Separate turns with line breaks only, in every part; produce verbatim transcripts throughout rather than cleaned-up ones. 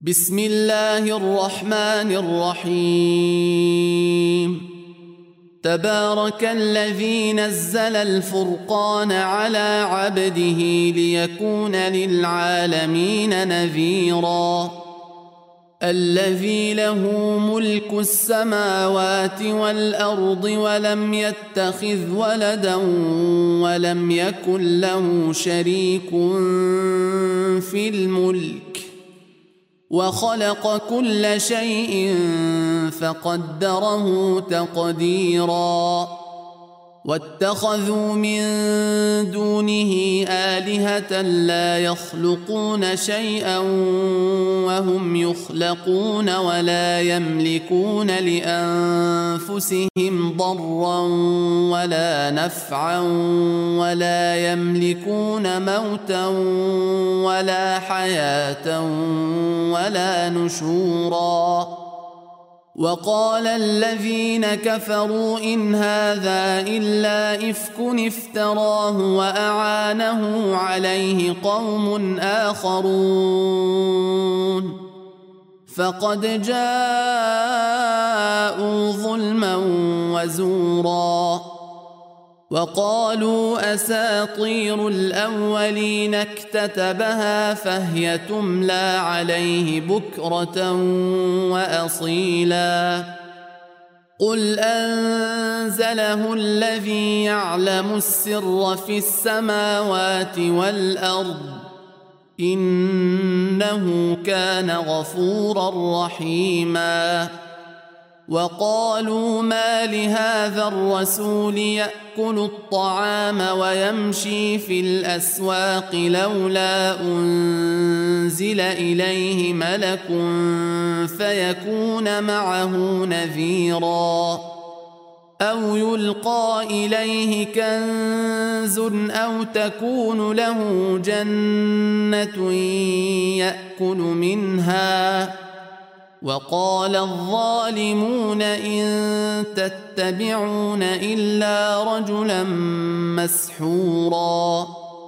بسم الله الرحمن الرحيم. تبارك الذي نزل الفرقان على عبده ليكون للعالمين نذيرا. الذي له ملك السماوات والأرض ولم يتخذ ولدا ولم يكن له شريك في الملك وخلق كل شيء فقدره تقديرا. واتخذوا من دونه آلهة لا يخلقون شيئا وهم يخلقون ولا يملكون لأنفسهم ضرا ولا نفعا ولا يملكون موتا ولا حياة ولا نشورا. وقال الذين كفروا إن هذا إلا إفك افتراه وأعانه عليه قوم آخرون فقد جاءوا ظلما وزورا. وقالوا أساطير الأولين اكتتبها فهي تملى عليه بكرة وأصيلا. قل أنزله الذي يعلم السر في السماوات والأرض إنه كان غفورا رحيما. وقالوا ما لهذا الرسول يأكل الطعام ويمشي في الأسواق لولا أنزل إليه ملك فيكون معه نذيرا. أو يلقى إليه كنز أو تكون له جنة يأكل منها. وقال الظالمون إن تتبعون إلا رجلا مسحورا.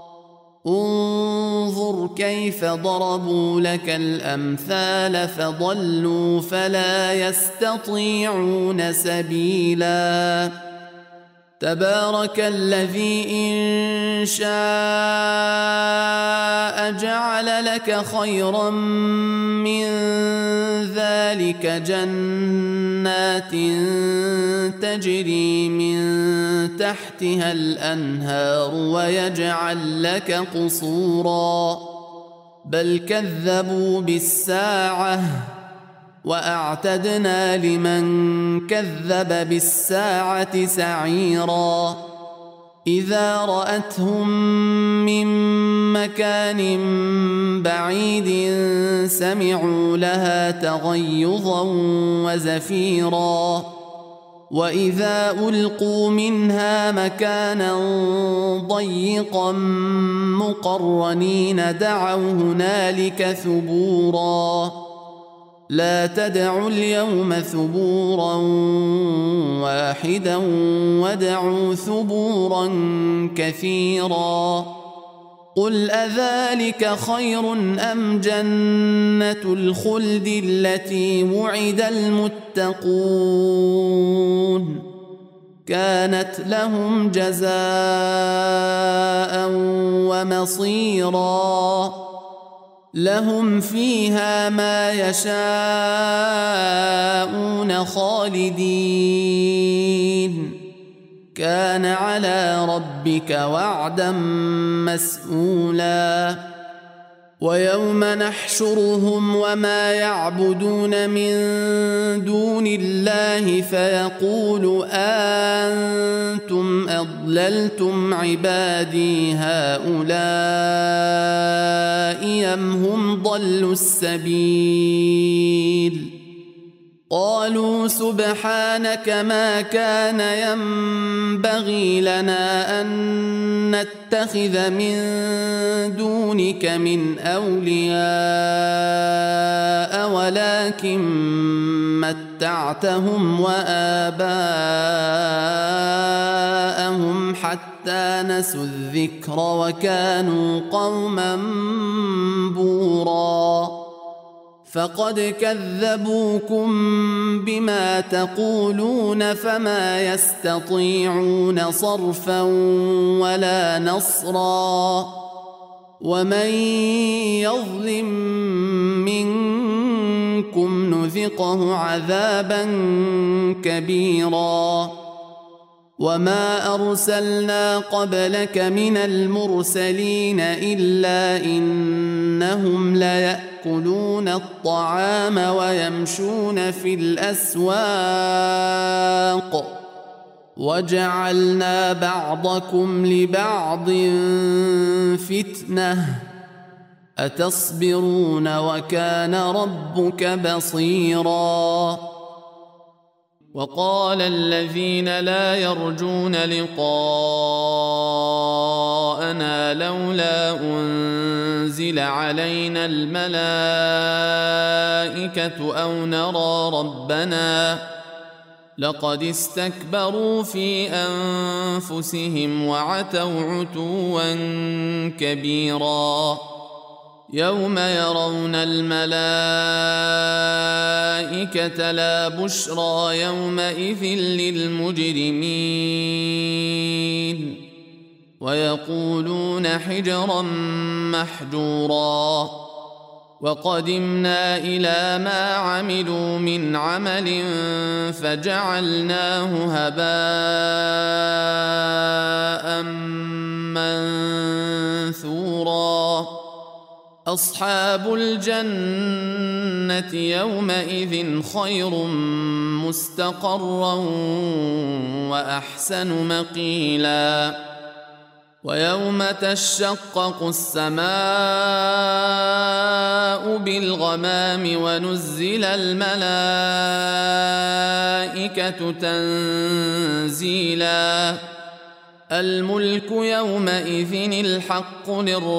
انظر كيف ضربوا لك الأمثال فضلوا فلا يستطيعون سبيلا. تبارك الذي إن شاء جعل لك خيرا من ذلك جنات تجري من تحتها الأنهار ويجعل لك قصورا. بل كذبوا بالساعة وأعتدنا لمن كذب بالساعة سعيرا. إذا رأتهم من مكان بعيد سمعوا لها تغيظا وزفيرا. وإذا ألقوا منها مكانا ضيقا مقرنين دعوا هنالك ثبورا. لا تدعوا اليوم ثبورا واحدا وادعوا ثبورا كثيرا. قل أذلك خير أم جنة الخلد التي وعد المتقون كانت لهم جزاء ومصيرا. لهم فيها ما يشاءون خالدين كان على ربك وعدا مسئولا. ويوم نحشرهم وما يعبدون من دون الله فيقول أنتم أضللتم عبادي هؤلاء أم هم ضلوا السبيل. قالوا سبحانك ما كان ينبغي لنا أن نتخذ من دونك من أولياء ولكن متعتهم وآباءهم حتى نسوا الذكر وكانوا قوما بورا. فقد كذبوكم بما تقولون فما يستطيعون صرفا ولا نصرا ومن يظلم منكم نذقه عذابا كبيرا وما أرسلنا قبلك من المرسلين إلا إنهم ليأكلون الطعام ويمشون في الأسواق وجعلنا بعضكم لبعض فتنة أتصبرون وكان ربك بصيراً
وقال الذين لا يرجون لقاءنا لولا أنزل علينا الملائكة أو نرى ربنا لقد استكبروا في أنفسهم وعتوا عتوا كبيرا يوم يرون الملائكة لا بشرى يومئذ للمجرمين ويقولون حجرا محجورا وقدمنا إلى ما عملوا من عمل فجعلناه هباء منثورا أصحاب الجنة يومئذ خير مستقرا وأحسن مقيلا ويوم تشقق السماء بالغمام ونزل الملائكة تنزيلا الملك يومئذ الحق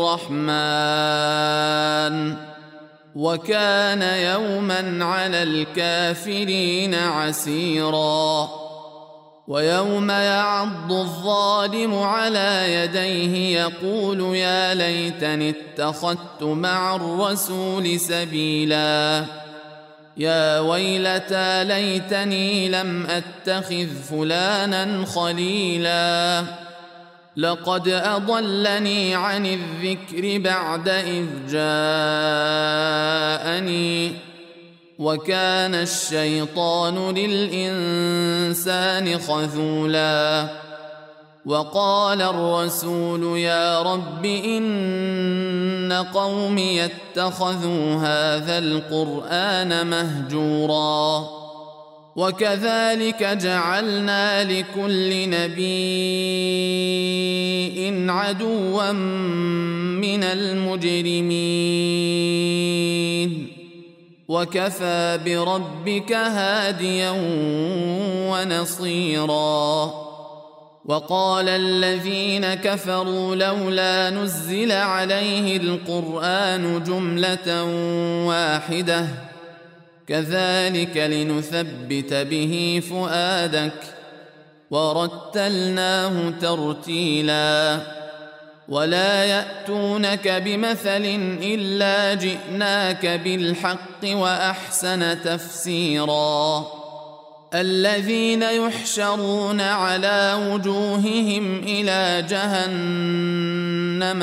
للرحمن وكان يوما على الكافرين عسيرا ويوم يعض الظالم على يديه يقول يا ليتني اتخذت مع الرسول سبيلا يا ويلتى ليتني لم أتخذ فلانا خليلا لقد أضلني عن الذكر بعد إذ جاءني وكان الشيطان للإنسان خذولا وقال الرسول يا رب إن قومي اتخذوا هذا القرآن مهجورا وكذلك جعلنا لكل نبي عدوا من المجرمين وكفى بربك هاديا ونصيرا وقال الذين كفروا لولا نزل عليه القرآن جملة واحدة كذلك لنثبت به فؤادك ورتلناه ترتيلا ولا يأتونك بمثل إلا جئناك بالحق وأحسن تفسيرا الذين يحشرون على وجوههم إلى جهنم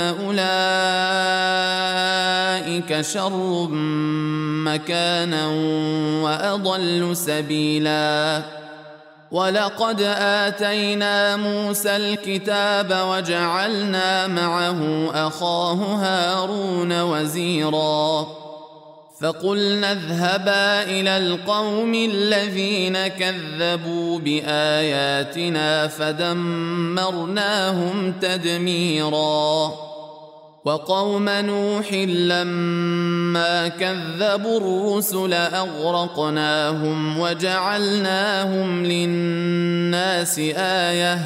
أولئك شر مكانا وأضل سبيلا ولقد آتينا موسى الكتاب وجعلنا معه أخاه هارون وزيرا فقلنا اذهبا إلى القوم الذين كذبوا بآياتنا فدمرناهم تدميرا وقوم نوح لما كذبوا الرسل أغرقناهم وجعلناهم للناس آية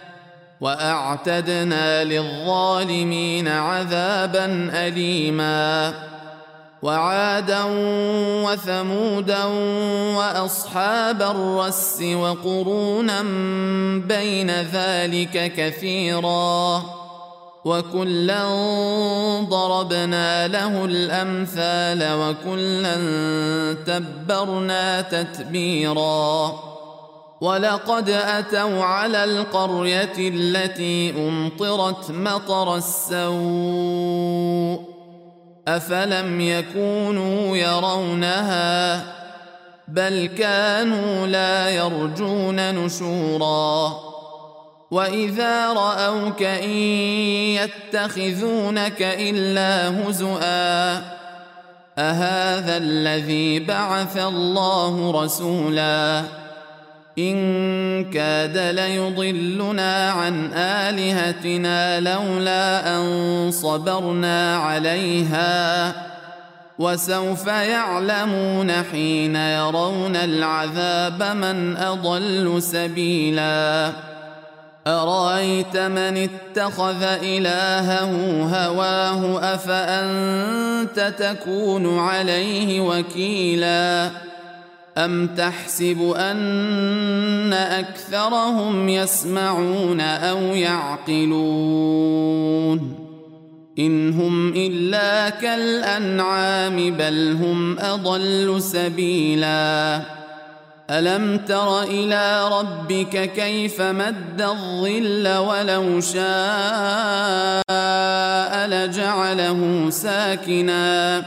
وأعتدنا للظالمين عذابا أليما وعادا وثمودا وأصحاب الرس وقرونا بين ذلك كثيرا وكلا ضربنا له الأمثال وكلا تبرنا تتبيرا ولقد أتوا على القرية التي أمطرت مطر السوء أفلم يكونوا يرونها بل كانوا لا يرجون نشورا وإذا رأوك إن يتخذونك إلا هزؤا أهذا الذي بعث الله رسولا إن كاد ليضلنا عن آلهتنا لولا أن صبرنا عليها وسوف يعلمون حين يرون العذاب من أضل سبيلا أرأيت من اتخذ إلهه هواه أفأنت تكون عليه وكيلا أم تحسب أن أكثرهم يسمعون أو يعقلون إن هم إلا كالأنعام بل هم أضل سبيلا ألم تر إلى ربك كيف مد الظل ولو شاء لجعله ساكنا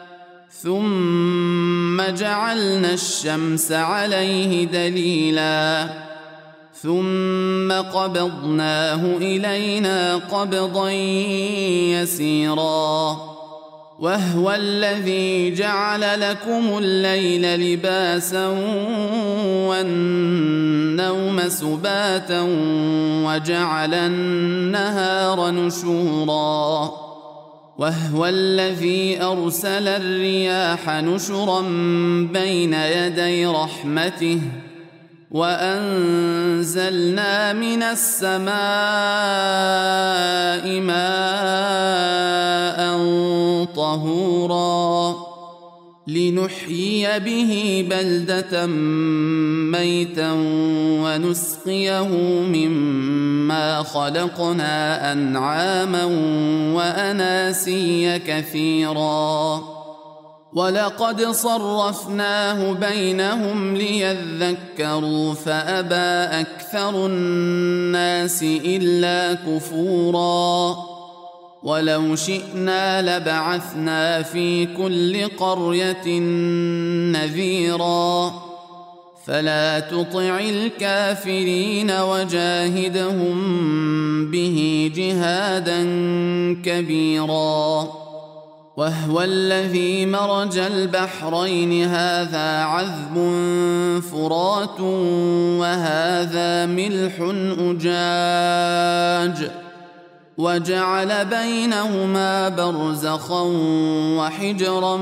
ثم جعلنا الشمس عليه دليلا ثم قبضناه إلينا قبضا يسيرا وهو الذي جعل لكم الليل لباسا والنوم سباتا وجعل النهار نشورا وهو الذي أرسل الرياح نشرا بين يدي رحمته وأنزلنا من السماء ماء طهورا لنحيي به بلدة ميتا ونسقيه مما خلقنا أنعاما وأناسيا كثيرا ولقد صرفناه بينهم ليذكروا فأبى أكثر الناس إلا كفورا ولو شئنا لبعثنا في كل قرية نذيرا فلا تطع الكافرين وجاهدهم به جهادا كبيرا وهو الذي مرج البحرين هذا عذب فرات وهذا ملح أجاج وجعل بينهما برزخا وحجرا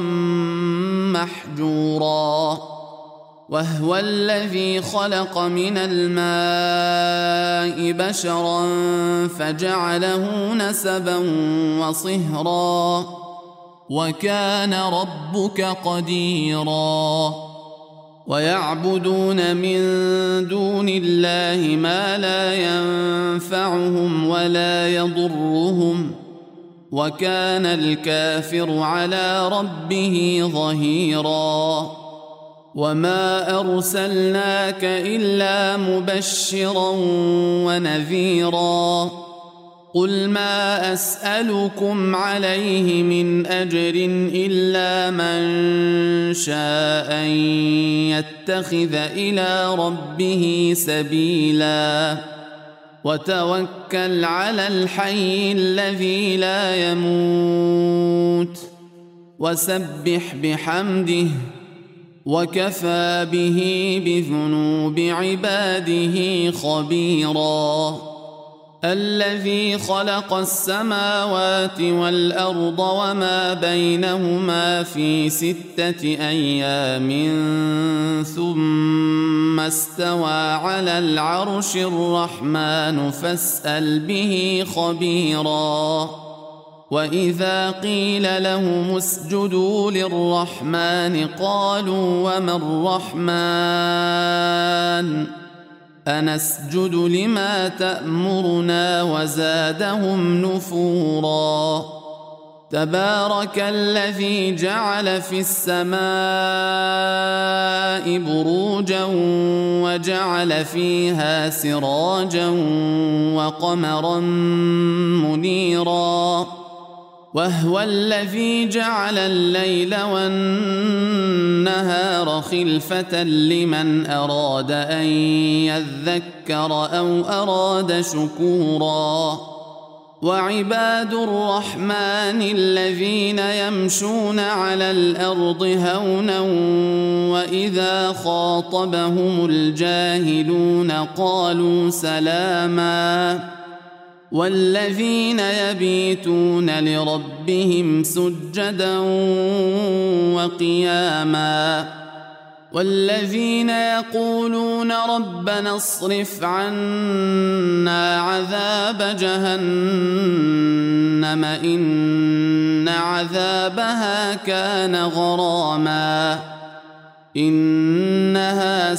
محجورا وهو الذي خلق من الماء بشرا فجعله نسبا وصهرا وكان ربك قديرا ويعبدون من دون الله ما لا ينفعهم ولا يضرهم وكان الكافر على ربه ظهيرا وما أرسلناك إلا مبشرا ونذيرا قل ما أسألكم عليه من أجر إلا من شاء أن يتخذ إلى ربه سبيلا وتوكل على الحي الذي لا يموت وسبح بحمده وكفى به بذنوب عباده خبيرا الذي خلق السماوات والأرض وما بينهما في ستة أيام ثم استوى على العرش الرحمن فاسأل به خبيرا وإذا قيل لهم اسجدوا للرحمن قالوا وما الرحمن أنسجد لما تأمرنا وزادهم نفورا تبارك الذي جعل في السماء بروجا وجعل فيها سراجا وقمرا منيرا وهو الذي جعل الليل والنهار خلفة لمن أراد أن يذكر أو أراد شكورا وعباد الرحمن الذين يمشون على الأرض هونا وإذا خاطبهم الجاهلون قالوا سلاما والذين يبيتون لربهم سجدا وقياما والذين يقولون ربنا اصرف عنا عذاب جهنم إن عذابها كان غراما إنها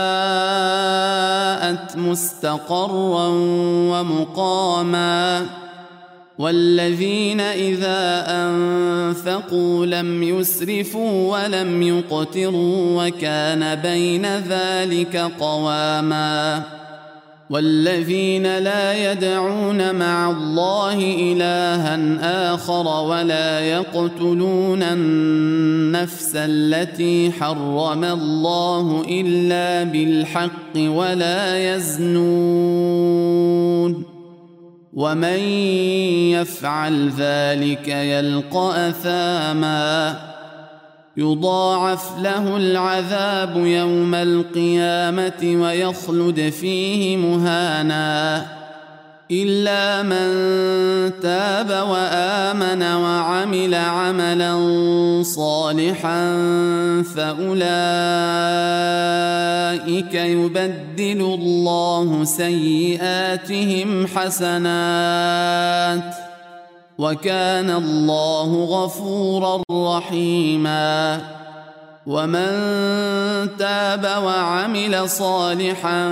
ساءت مستقرا ومقاما والذين إذا أنفقوا لم يسرفوا ولم يقتروا وكان بين ذلك قواما والذين لا يدعون مع الله إلها آخر ولا يقتلون النفس التي حرم الله إلا بالحق ولا يزنون ومن يفعل ذلك يلقى أثاما يضاعف له العذاب يوم القيامة ويخلد فيه مهانا إلا من تاب وآمن وعمل عملا صالحا فأولئك يبدل الله سيئاتهم حسنات وكان الله غفورا رحيما ومن تاب وعمل صالحا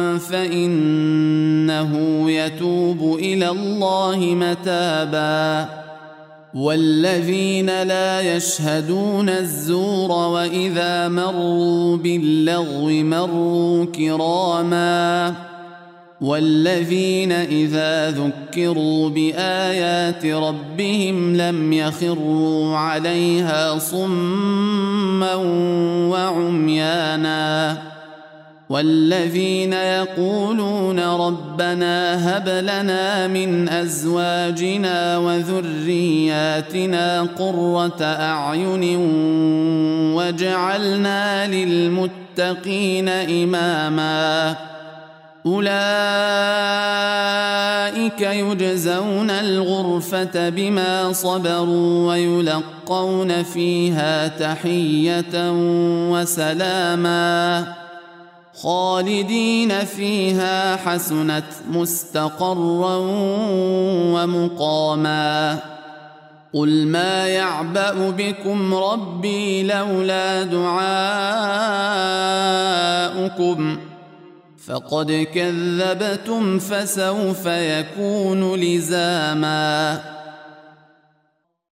فإنه يتوب إلى الله متابا والذين لا يشهدون الزور وإذا مروا باللغو مروا كراما والذين إذا ذكروا بآيات ربهم لم يخروا عليها صما وعميانا والذين يقولون ربنا هب لنا من أزواجنا وذرياتنا قرة أعين واجعلنا للمتقين إماما أولئك يجزون الغرفة بما صبروا ويلقون فيها تحية وسلاما خالدين فيها حسنت مستقرا ومقاما قل ما يعبأ بكم ربي لولا دعاؤكم فقد كذبتم فسوف يكون لزاما